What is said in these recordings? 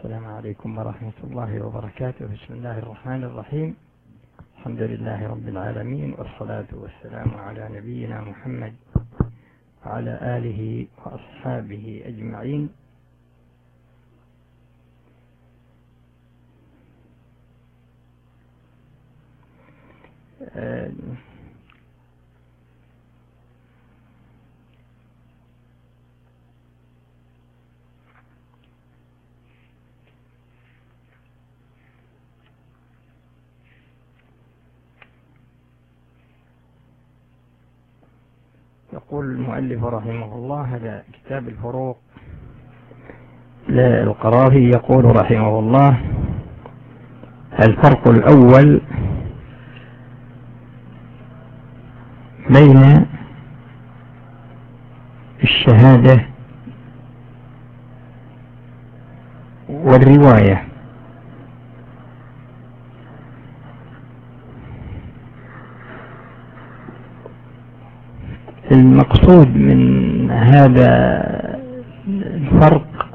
السلام عليكم ورحمة الله وبركاته. بسم الله الرحمن الرحيم. الحمد لله رب العالمين، والصلاة والسلام على نبينا محمد وعلى آله وأصحابه أجمعين. يقول المؤلف رحمه الله: هذا كتاب الفروق للقرافي. يقول رحمه الله: الفرق الأول بين الشهادة والرواية. المقصود من هذا الفرق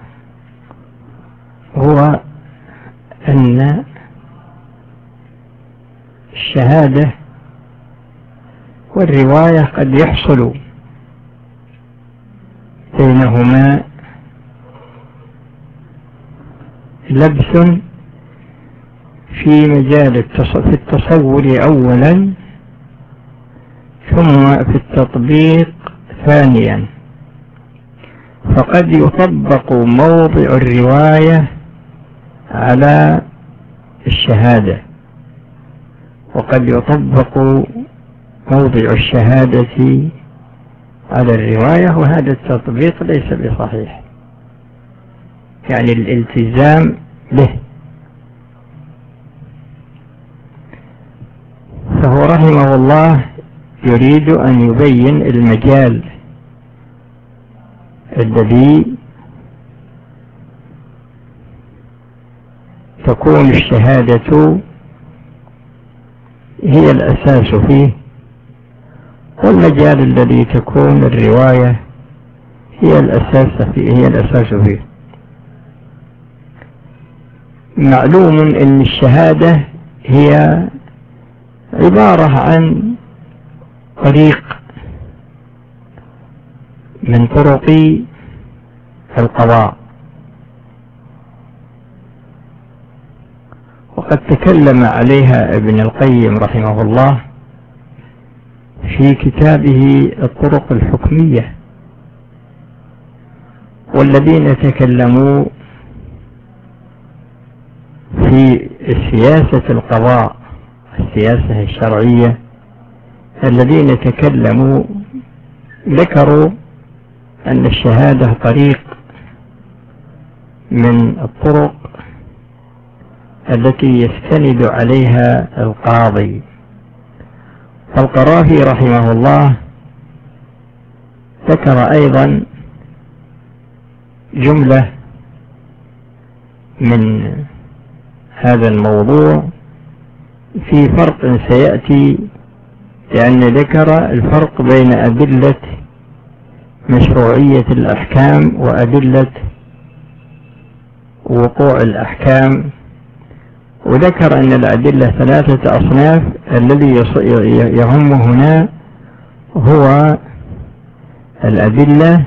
هو أن الشهادة والرواية قد يحصل بينهما لبس في مجال التصور أولا، ثم في التطبيق ثانيا. فقد يطبق موضع الرواية على الشهادة، وقد يطبق موضع الشهادة على الرواية، وهذا التطبيق ليس بصحيح، يعني الالتزام به. فهو رحمه الله يريد أن يبين المجال الذي تكون الشهادة هي الأساس فيه، والمجال الذي تكون الرواية هي الأساس فيه. معلوم أن الشهادة هي عبارة عن طريق من طرق القضاء، وقد تكلم عليها ابن القيم رحمه الله في كتابه الطرق الحكمية. والذين تكلموا في سياسة القضاء، السياسة الشرعية، الذين تكلموا ذكروا أن الشهادة طريق من الطرق التي يستند عليها القاضي. فالقرافي رحمه الله ذكر أيضا جملة من هذا الموضوع في فرق سيأتي، لأن ذكر الفرق بين أدلة مشروعية الأحكام وأدلة وقوع الأحكام، وذكر أن الأدلة 3 أصناف. الذي يهم هنا هو الأدلة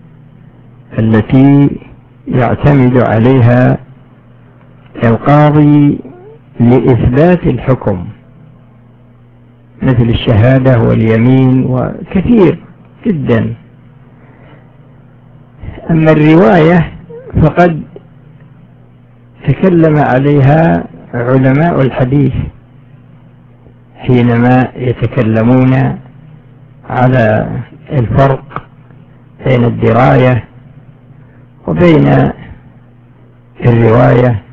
التي يعتمد عليها القاضي لإثبات الحكم، مثل الشهادة واليمين وكثير جدا. أما الرواية فقد تكلم عليها علماء الحديث حينما يتكلمون على الفرق بين الدراية وبين الرواية.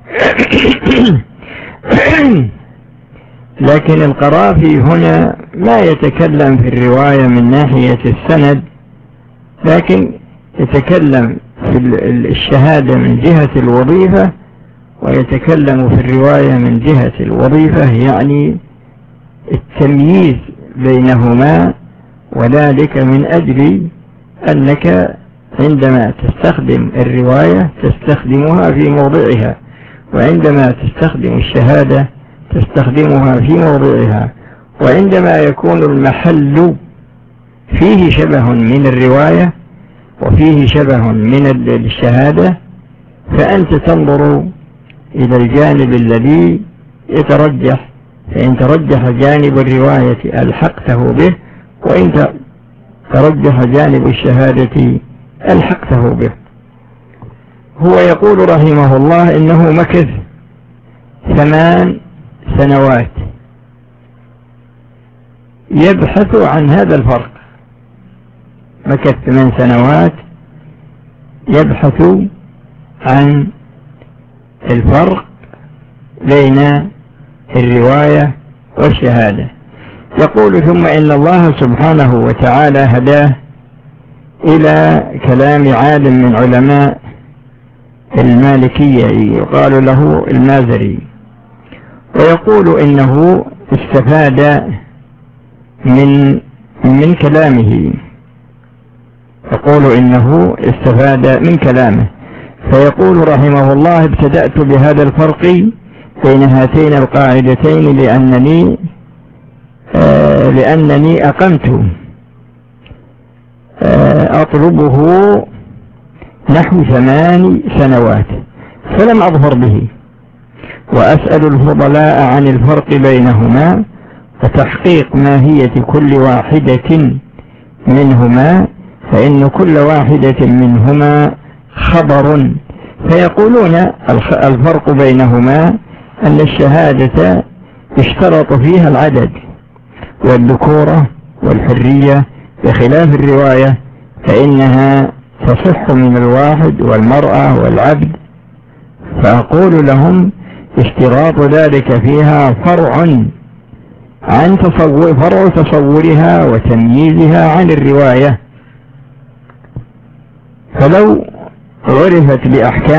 لكن القرافي هنا ما يتكلم في الرواية من ناحية السند، لكن يتكلم في الشهادة من جهة الوظيفة، ويتكلم في الرواية من جهة الوظيفة، يعني التمييز بينهما، وذلك من أجل أنك عندما تستخدم الرواية تستخدمها في موضعها، وعندما تستخدم الشهادة تستخدمها في موضعها. وعندما يكون المحل فيه شبه من الرواية وفيه شبه من الشهادة فأنت تنظر إلى الجانب الذي يترجح، فإن ترجح جانب الرواية ألحقته به، وإن ترجح جانب الشهادة ألحقته به. هو يقول رحمه الله إنه مكث 8 سنوات يبحث عن هذا الفرق، مكث 8 سنوات يبحث عن الفرق بين الرواية والشهادة. يقول ثم إن الله سبحانه وتعالى هداه إلى كلام عالم من علماء المالكية يقال له المازري، ويقول إنه استفاد من كلامه، يقول إنه استفاد من كلامه. فيقول رحمه الله ابتدأت بهذا الفرق بين هاتين القاعدتين لأنني أقمت أطلبه نحو 8 سنوات فلم أظفر به، وأسأل الفضلاء عن الفرق بينهما وتحقيق ماهية كل واحدة منهما، فإن كل واحدة منهما خبر. فيقولون الفرق بينهما أن الشهادة يشترط فيها العدد والذكورة والحرية، بخلاف الرواية فإنها تصح من الواحد والمرأة والعبد. فأقول لهم اشتراط ذلك فيها فرع تصورها وتمييزها عن الرواية، فلو عرفت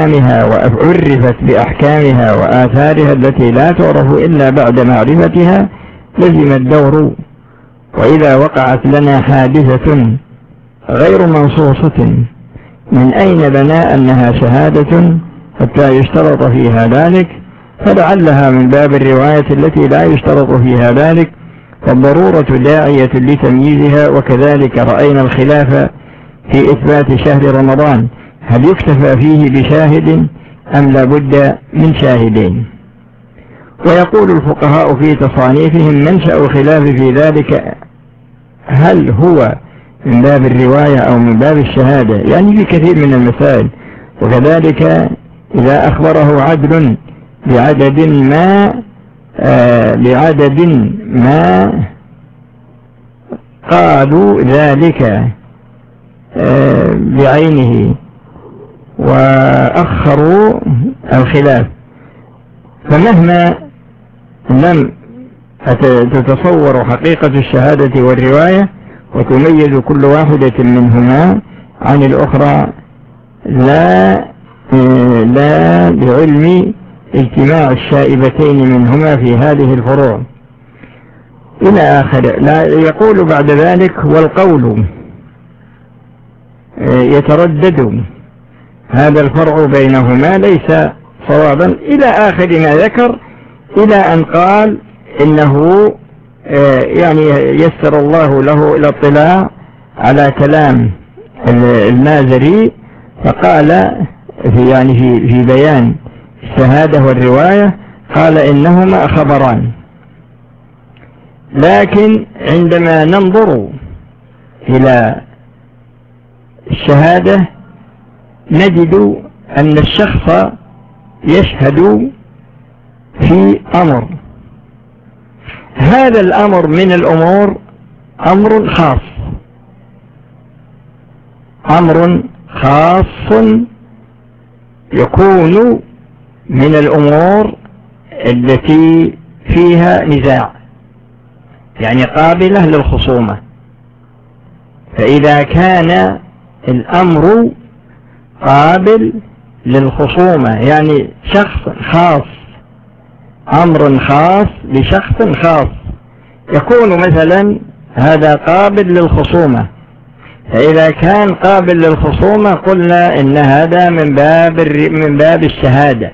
بأحكامها وآثارها التي لا تعرف إلا بعد معرفتها لزم الدور. وإذا وقعت لنا حادثة غير منصوصة من أين لنا أنها شهادة حتى يشترط فيها ذلك؟ فلعلها من باب الرواية التي لا يشترط فيها ذلك، فالضرورة داعية لتمييزها. وكذلك رأينا الخلاف في إثبات شهر رمضان، هل يكتفى فيه بشاهد أم لا بد من شاهدين؟ ويقول الفقهاء في تصانيفهم منشأ الخلاف في ذلك هل هو من باب الرواية أو من باب الشهادة، يعني في كثير من المسائل. وكذلك إذا أخبره عدل بعدد ما قالوا ذلك بعينه وأخروا الخلاف، فمهما لم تتصور حقيقة الشهادة والرواية وتميز كل واحدة منهما عن الأخرى لا بعلم اجتماع الشائبتين منهما في هذه الفروع إلى آخر. لا يقول بعد ذلك والقول يتردد هذا الفرع بينهما ليس صوابا إلى آخر ما ذكر، إلى أن قال إنه يعني يسر الله له الاطلاع على كلام المازري، فقال في بيان الشهادة والرواية قال إنهما خبران. لكن عندما ننظر إلى الشهادة نجد أن الشخص يشهد في أمر، هذا الأمر من الأمور أمر خاص يكون من الأمور التي فيها نزاع، يعني قابلة للخصومة. فإذا كان الأمر قابل للخصومة يعني شخص خاص، أمر خاص لشخص خاص، يكون مثلا هذا قابل للخصومة، فإذا كان قابل للخصومة قلنا إن هذا من باب الشهادة.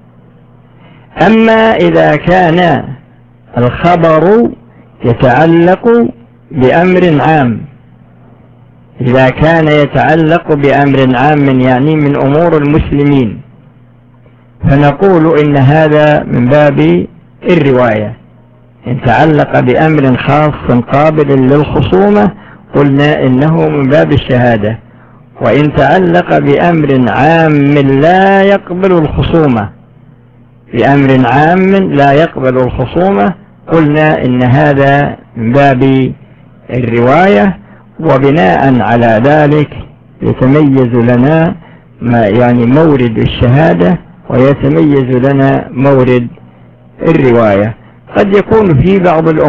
أما إذا كان الخبر يتعلق بأمر عام، إذا كان يتعلق بأمر عام يعني من أمور المسلمين، فنقول إن هذا من باب الرواية. إن تعلق بأمر خاص قابل للخصومة قلنا إنه من باب الشهادة. وإن تعلق بأمر عام لا يقبل الخصومة، بأمر عام لا يقبل الخصومة قلنا إن هذا من باب الرواية. وبناء على ذلك يتميز لنا يعني مورد الشهادة ويتميز لنا مورد الرواية. قد يكون في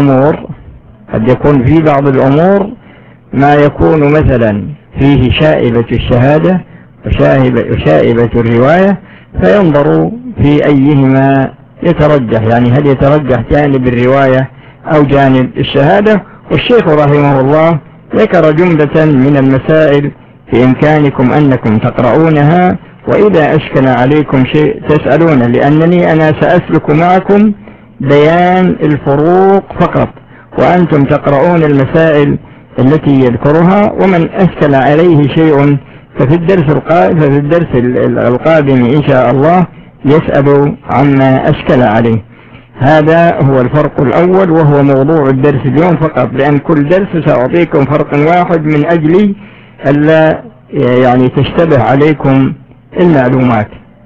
بعض الأمور ما يكون مثلا فيه شائبة الشهادة وشائبة الرواية، فينظر في أيهما يترجح، يعني هل يترجح جانب الرواية أو جانب الشهادة. والشيخ رحمه الله ذكر جملة من المسائل في إمكانكم أنكم تقرؤونها، وإذا أشكل عليكم شيء تسألون، لأنني أنا سأسلك معكم بيان الفروق فقط، وأنتم تقرؤون المسائل التي يذكرها. ومن أشكل عليه شيء ففي الدرس القادم إن شاء الله يسأل عما أشكل عليه. هذا هو الفرق الأول، وهو موضوع الدرس اليوم فقط، لأن كل درس سأعطيكم فرق واحد من أجل ألا يعني تشتبه عليكم المعلومات.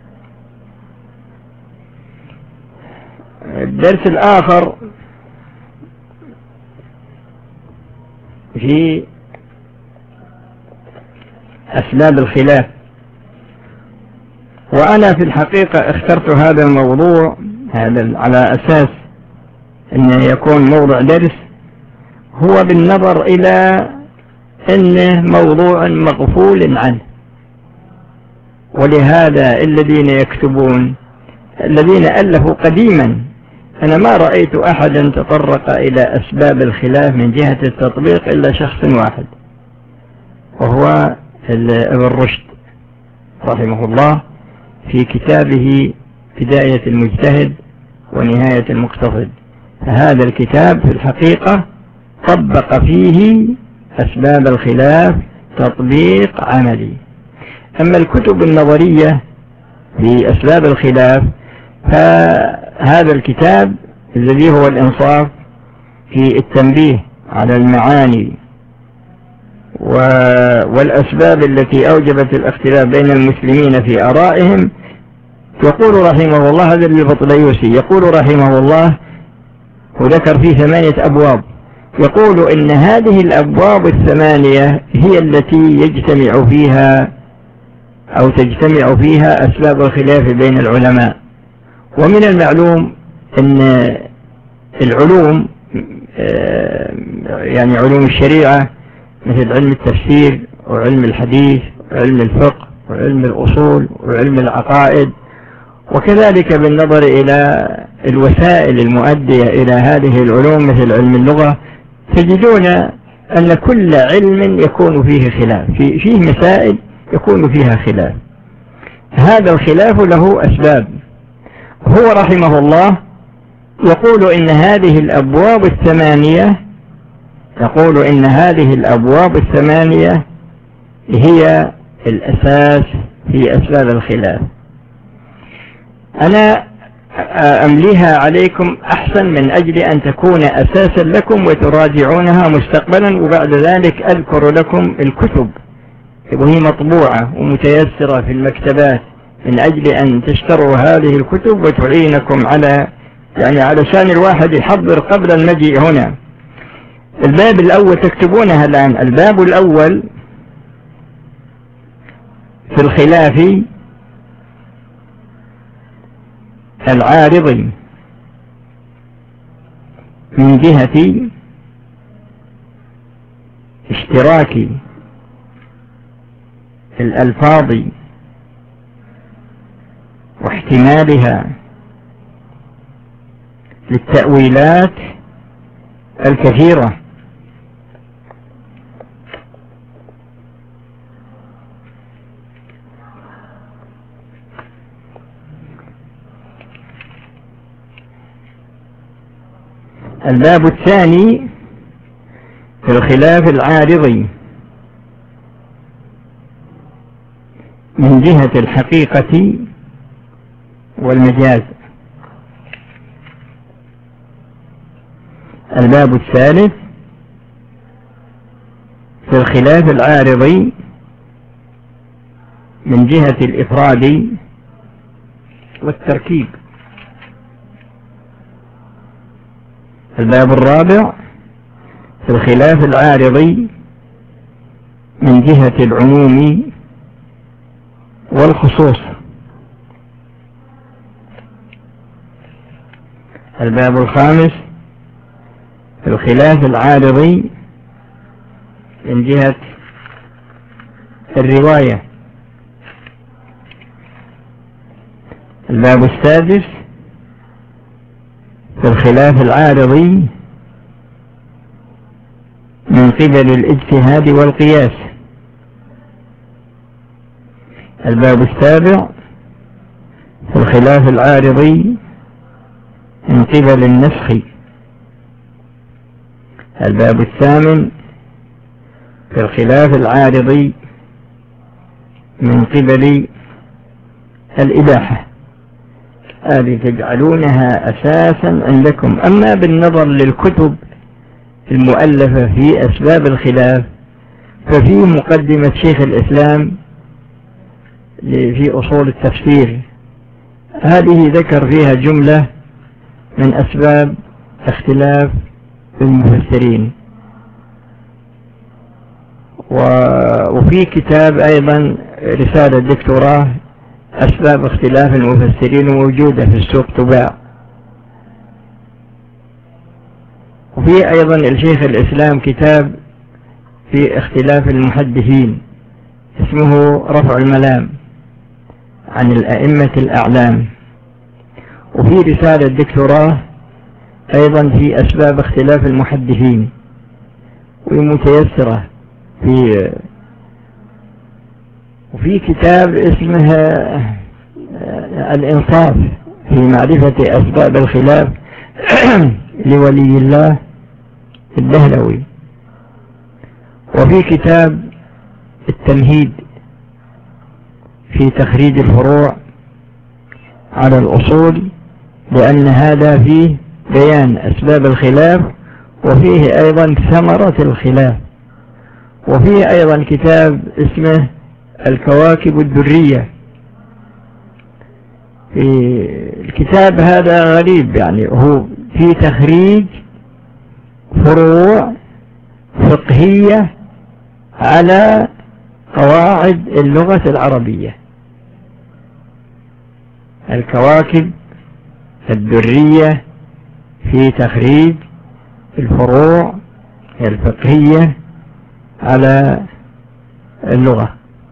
الدرس الآخر في أسباب الخلاف، وأنا في الحقيقة اخترت هذا الموضوع على أساس أنه يكون موضوع درس، هو بالنظر إلى أنه موضوع مغفول عنه. ولهذا الذين يكتبون، الذين ألفوا قديما، أنا ما رأيت أحدا تطرق إلى أسباب الخلاف من جهة التطبيق إلا شخص واحد، وهو ابن رشد رحمه الله في كتابه بداية المجتهد ونهاية المقتصد. فهذا الكتاب في الحقيقة طبق فيه أسباب الخلاف تطبيق عملي. أما الكتب النظرية في أسباب الخلاف فهذا الكتاب الذي هو الإنصاف في التنبيه على المعاني والأسباب التي أوجبت الاختلاف بين المسلمين في آرائهم، يقول رحمه الله، هذا البطليوسي يقول رحمه الله، وذكر فيه 8 أبواب، يقول إن هذه الأبواب 8 هي التي يجتمع فيها أسباب الخلاف بين العلماء. ومن المعلوم أن العلوم يعني علوم الشريعة مثل علم التفسير وعلم الحديث وعلم الفقه وعلم الأصول وعلم العقائد، وكذلك بالنظر إلى الوسائل المؤدية إلى هذه العلوم مثل علم اللغة، تجدون أن كل علم يكون فيه خلاف، فيه مسائل يكون فيها خلاف. هذا الخلاف له أسباب. هو رحمه الله يقول إن هذه الأبواب 8 هي الأساس في أسباب الخلاف. أنا أمليها عليكم أحسن من أجل أن تكون أساسا لكم وتراجعونها مستقبلا، وبعد ذلك أذكر لكم الكتب وهي مطبوعة ومتيسرة في المكتبات من أجل أن تشتروا هذه الكتب وتعينكم علشان الواحد يحضر قبل المجيء هنا. الباب الأول تكتبونها الآن. الباب الأول في الخلاف العارض من جهة اشتراك الألفاظ واحتمالها للتأويلات الكثيرة، الباب الثاني في الخلاف العارضي من جهة الحقيقة والمجاز. الباب الثالث في الخلاف العارضي من جهة الإفراد والتركيب. الباب الرابع في الخلاف العارضي من جهة العموم والخصوص. الباب الخامس في الخلاف العارضي من جهة الرواية. الباب السادس في الخلاف العارضي من قبل الاجتهاد والقياس. الباب السابع في الخلاف العارضي من قبل النسخ. الباب الثامن في الخلاف العارضي من قبل الإباحة. هذه تجعلونها أساسا عندكم. أما بالنظر للكتب المؤلفة في أسباب الخلاف ففي مقدمة شيخ الإسلام في أصول التفسير، هذه ذكر فيها جملة من أسباب اختلاف المفسرين. وفي كتاب أيضا رسالة دكتوراه أسباب اختلاف المفسرين موجودة في السوق تباع. وفي أيضا الشيخ الإسلام كتاب في اختلاف المحدثين اسمه رفع الملام عن الأئمة الأعلام. وفي رسالة دكتوراه أيضا في أسباب اختلاف المحدثين ومتيسرة وفي كتاب اسمه الإنصاف في معرفة أسباب الخلاف لولي الله الدهلوي. وفي كتاب التمهيد في تخريج الفروع على الأصول، لأن هذا فيه بيان أسباب الخلاف وفيه أيضا ثمرة الخلاف. وفيه أيضا كتاب اسمه الكواكب الدرية. في الكتاب هذا غريب، يعني هو في تخريج فروع فقهية على قواعد اللغة العربية. الكواكب الدرية في تخريج الفروع الفقهية على اللغة.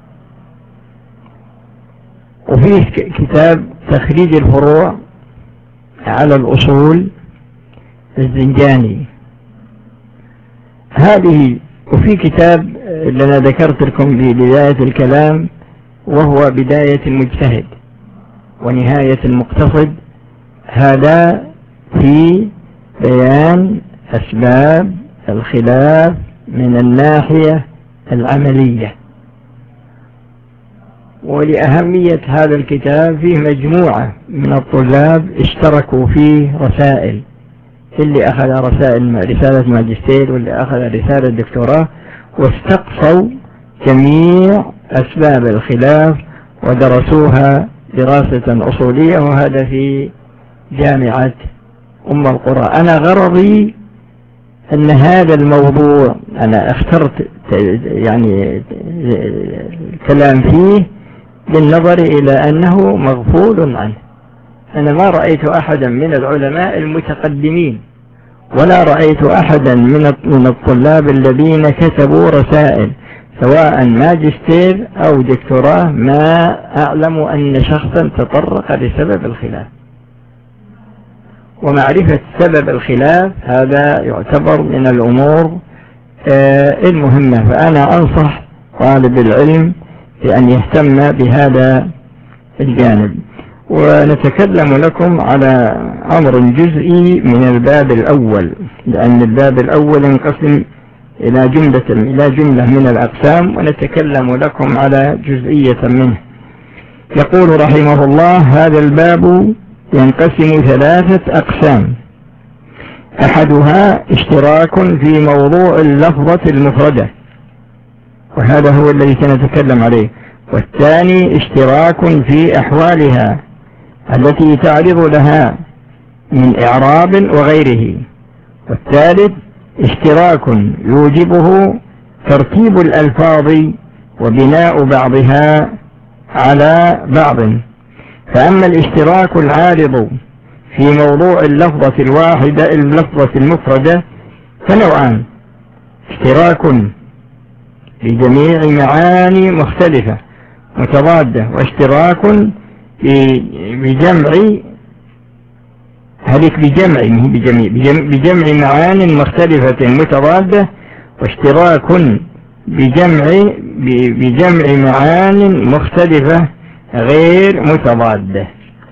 وفيه كتاب تخريج الفروع على الأصول الزنجاني هذه. وفي كتاب اللي أنا ذكرت لكم في بداية الكلام وهو بداية المجتهد ونهاية المقتصد، هذا في بيان أسباب الخلاف من الناحية العملية. ولأهمية هذا الكتاب فيه مجموعة من الطلاب اشتركوا فيه رسائل، اللي أخذ رسالة ماجستير واللي أخذ رسالة دكتوراه، واستقصوا جميع أسباب الخلاف ودرسوها دراسة أصولية، وهذا في جامعة أم القرى. أنا غرضي أن هذا الموضوع أنا اخترت يعني الكلام فيه بالنظر إلى أنه مغفول عنه. أنا ما رأيت أحدا من العلماء المتقدمين ولا رأيت أحدا من الطلاب الذين كتبوا رسائل سواء ماجستير أو دكتوراه ما أعلم أن شخصا تطرق لسبب الخلاف. ومعرفة سبب الخلاف هذا يعتبر من الأمور المهمة. فأنا أنصح طالب العلم بأن يهتم بهذا الجانب. ونتكلم لكم على أمر جزئي من الباب الأول، لأن الباب الأول انقسم إلى جملة من الأقسام، ونتكلم لكم على جزئية منه. يقول رحمه الله: هذا الباب ينقسم 3 أقسام، أحدها اشتراك في موضوع اللفظة المفردة، وهذا هو الذي سنتكلم عليه، والثاني اشتراك في أحوالها التي تعرض لها من إعراب وغيره، والثالث اشتراك يوجبه ترتيب الألفاظ وبناء بعضها على بعض. فأما الاشتراك العارض في موضوع اللفظة الواحدة اللفظة المفردة فنوعان: اشتراك بجميع معاني مختلفة متضادة، واشتراك بجمع معان مختلفة متضادة، واشتراك بجمع معان مختلفة غير متضادة.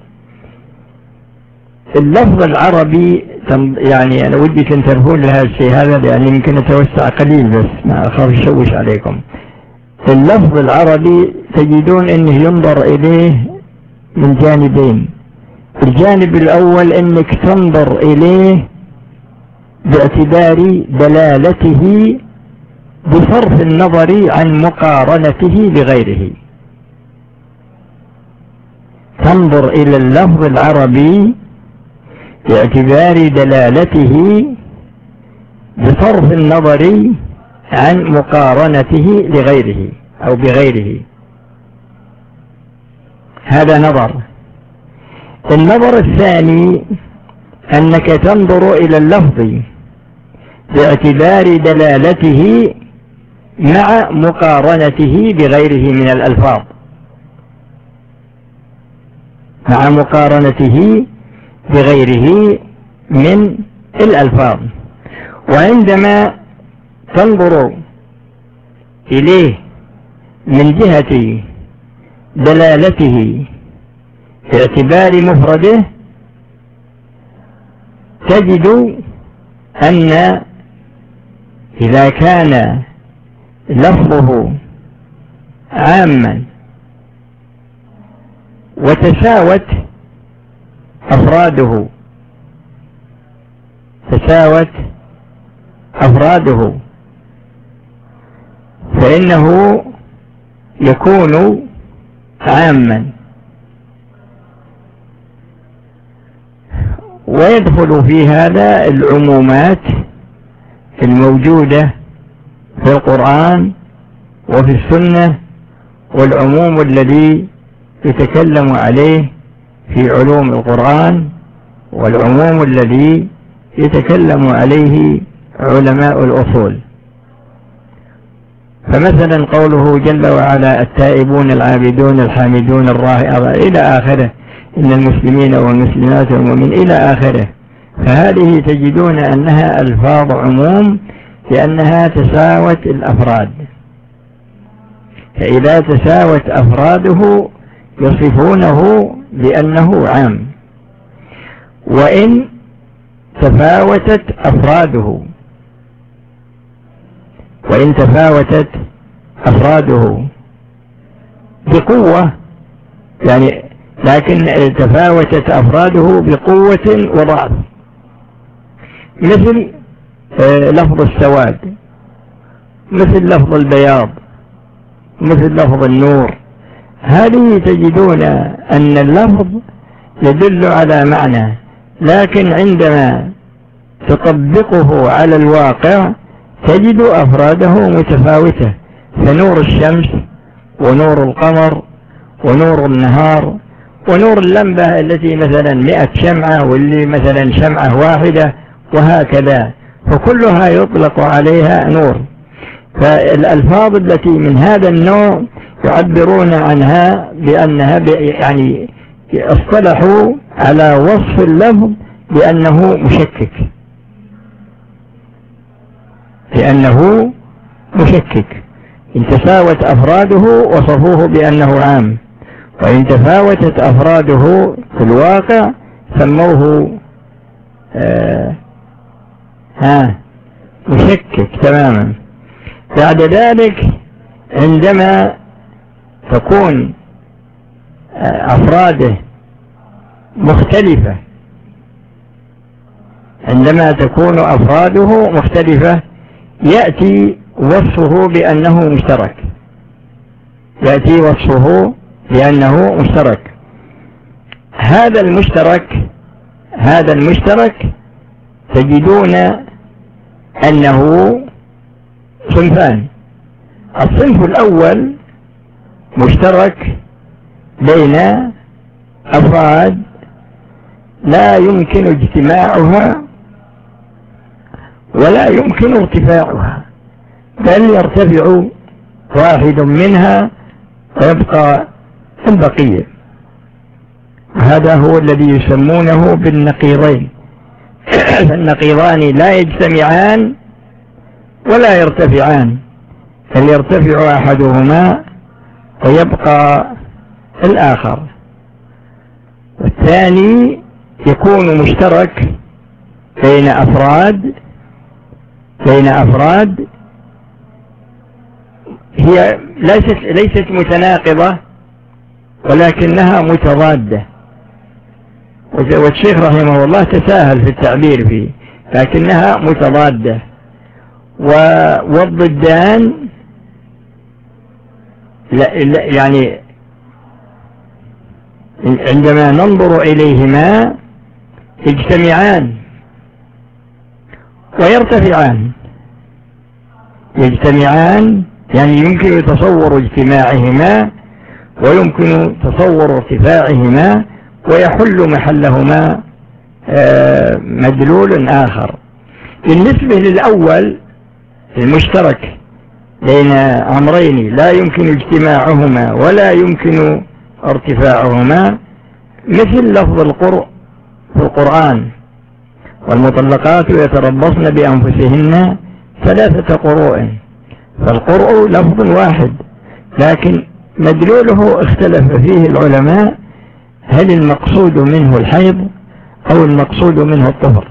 اللفظ العربي يعني أنا ودي تنتبهون لهذا الشيء هذا، لأن يمكن أتوسع قليل بس ما أخاف أشوش عليكم. اللفظ العربي تجدون أنه ينظر إليه من جانبين. الجانب الأول أنك تنظر إليه باعتبار دلالته بصرف النظر عن مقارنته بغيره. تنظر إلى اللفظ العربي باعتبار دلالته بصرف النظر عن مقارنته لغيره أو بغيره. هذا نظر. النظر الثاني أنك تنظر إلى اللفظ باعتبار دلالته مع مقارنته بغيره من الألفاظ، مع مقارنته بغيره من الألفاظ. وعندما تنظر إليه من جهة دلالته باعتبار مفرده تجد أن إذا كان لفظه عاما وتساوت أفراده فإنه يكون عاما، ويدخل في هذا العمومات الموجودة في القرآن وفي السنة، والعموم الذي يتكلم عليه في علوم القرآن، والعموم الذي يتكلم عليه علماء الأصول. فمثلا قوله جل وعلا: التائبون العابدون الحامدون الراكعون إلى آخره، إن المسلمين والمسلمات والمؤمنين إلى آخره. فهذه تجدون أنها ألفاظ عموم لأنها تساوت الأفراد، فإذا تساوت أفراده يصفونه بأنه عام. وإن تفاوتت أفراده بقوة، يعني لكن تفاوتت أفراده بقوة وضعف، مثل لفظ السواد، مثل لفظ البياض، مثل لفظ النور. هذه تجدون أن اللفظ يدل على معنى، لكن عندما تطبقه على الواقع تجد أفراده متفاوتة. فنور الشمس ونور القمر ونور النهار ونور اللمبة التي مثلا 100 شمعة واللي مثلا شمعة واحدة وهكذا، فكلها يطلق عليها نور. فالألفاظ التي من هذا النوع يعبرون عنها بأنها يعني اصطلحوا على وصف اللفظ بأنه مشكك. إن تساوت أفراده وصفوه بأنه عام، وإن تفاوتت أفراده في الواقع سموه مشكك تماما. بعد ذلك عندما تكون أفراده مختلفة، عندما تكون أفراده مختلفة يأتي وصفه بأنه مشترك، يأتي وصفه بأنه مشترك. هذا المشترك تجدون أنه صنفان. الصنف الأول مشترك بين أفراد لا يمكن اجتماعها ولا يمكن ارتفاعها، بل يرتفع واحد منها ويبقى البقية. هذا هو الذي يسمونه بالنقيضين. فالنقيضان لا يجتمعان ولا يرتفعان، بل يرتفع أحدهما ويبقى الآخر. والثاني يكون مشترك بين أفراد هي ليست متناقضة ولكنها متضادة، والشيخ رحمه الله تساهل في التعبير فيه، لكنها متضادة. والضدان يعني عندما ننظر إليهما يجتمعان ويرتفعان، يعني يمكن تصور اجتماعهما ويمكن تصور ارتفاعهما، ويحل محلهما مدلول آخر. بالنسبة للأول المشترك بين أمرين لا يمكن اجتماعهما ولا يمكن ارتفاعهما، مثل لفظ القرء في القرآن: والمطلقات يتربصن بأنفسهن 3 قروء. فالقرء لفظ واحد، لكن مدلوله اختلف فيه العلماء، هل المقصود منه الحيض أو المقصود منه الطهر؟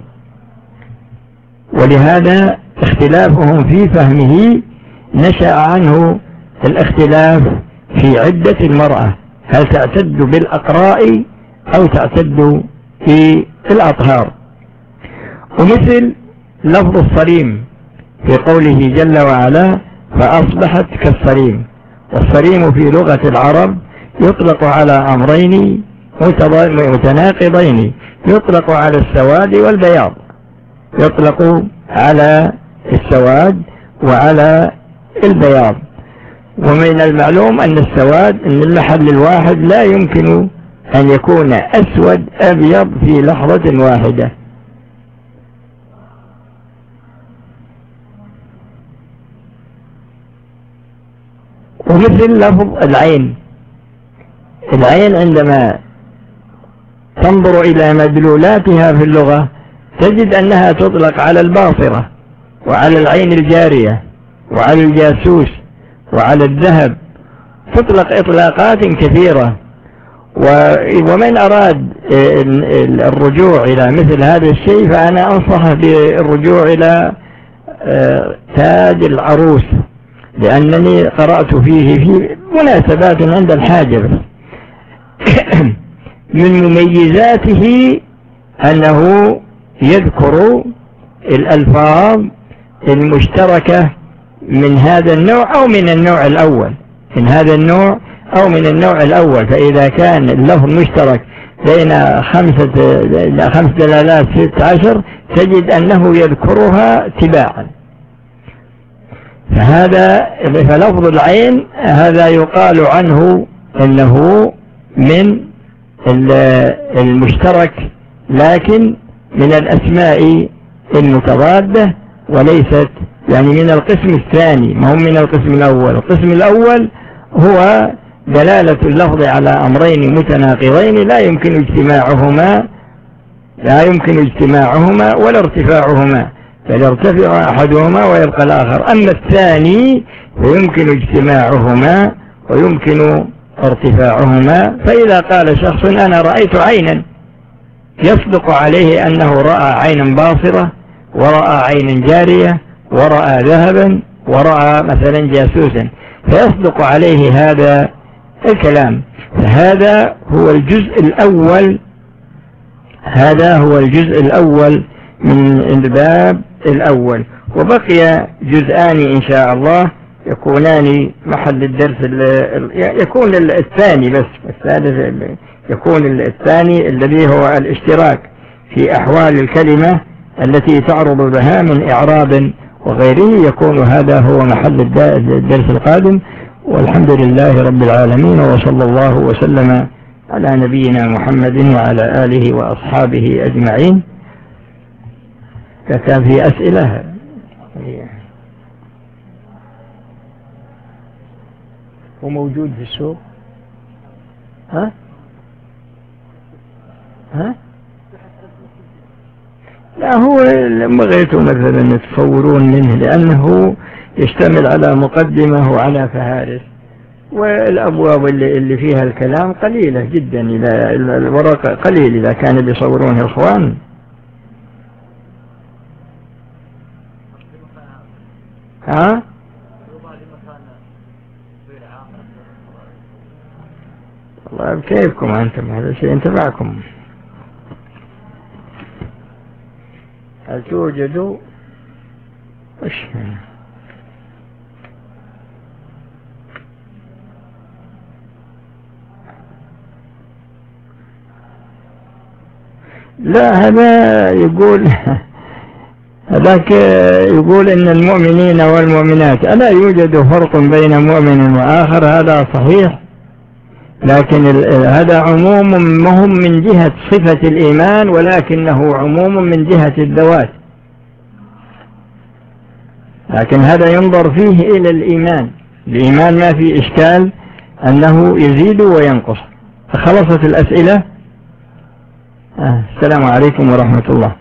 ولهذا اختلافهم في فهمه نشأ عنه الاختلاف في عدة المرأة، هل تعتد بالأقراء أو تعتد في الأطهار. ومثل لفظ الصريم في قوله جل وعلا: فأصبحت كالصريم. والصريم في لغة العرب يطلق على أمرين متناقضين، يطلق على السواد والبياض، يطلق على السواد وعلى البياض. ومن المعلوم أن السواد من المحل الواحد لا يمكن أن يكون أسود أبيض في لحظة واحدة. ومثل لفظ العين عندما تنظر إلى مدلولاتها في اللغة تجد أنها تطلق على الباصرة وعلى العين الجارية وعلى الجاسوس وعلى الذهب، تطلق إطلاقات كثيرة. ومن أراد الرجوع إلى مثل هذا الشيء فأنا أنصح بالرجوع إلى تاج العروس، لأنني قرأت فيه في مناسبات عند الحاجة. من مميزاته أنه يذكر الألفاظ المشتركة من هذا النوع أو من النوع الأول، من هذا النوع أو من النوع الأول. فإذا كان اللفظ مشترك بين 5 دلالات 16 تجد أنه يذكرها تباعا. فلفظ العين هذا يقال عنه أنه من المشترك، لكن من الأسماء المتضادة وليست يعني من القسم الثاني، ما هو من القسم الأول. القسم الأول هو دلالة اللفظ على أمرين متناقضين لا يمكن اجتماعهما ولا ارتفاعهما، بل يرتفع أحدهما ويبقى الآخر. أما الثاني فيمكن اجتماعهما ويمكن ارتفاعهما. فإذا قال شخص أنا رأيت عينا، يصدق عليه أنه رأى عينا باصرة، ورأى عين جارية، ورأى ذهبا، ورأى مثلا جاسوسا، فيصدق عليه هذا الكلام. فهذا هو الجزء الأول، هذا هو الجزء الأول من الباب الأول. وبقي جزءان إن شاء الله يكونان محل الدرس، يكون الثاني بس، الثالث يكون الثاني الذي هو الاشتراك في أحوال الكلمة التي تعرض لها من إعراب وغيره، يكون هذا هو محل الدرس القادم. والحمد لله رب العالمين، وصلى الله وسلم على نبينا محمد وعلى آله وأصحابه أجمعين. كان في أسئلة؟ هو موجود في السوق؟ ها؟ لا، هو لما بغيتوا مثلا تصورون منه، لأنه يشتمل على مقدمة وعلى فهارس، والأبواب اللي فيها الكلام قليلة جدا، إذا الورق قليل إذا كان بيصورون الإخوان. ها؟ والله بكيفكم أنتم، هذا شيء ينتفعكم. هل توجد لا، هذا يقول هذاك يقول إن المؤمنين والمؤمنات ألا يوجد فرق بين مؤمن وآخر، هذا صحيح، لكن هذا عموم مهم من جهة صفة الإيمان، ولكنه عموم من جهة الذوات، لكن هذا ينظر فيه إلى الإيمان ما في إشكال أنه يزيد وينقص. فخلصت الأسئلة. السلام عليكم ورحمة الله.